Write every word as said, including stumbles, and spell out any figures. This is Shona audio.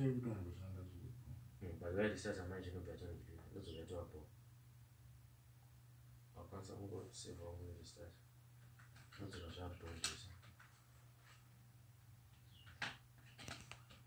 every time we send that to the phone. Hmm, but where the size of my engine will be at all, that's what I do. I'll cancel. I'm going to save all the stars.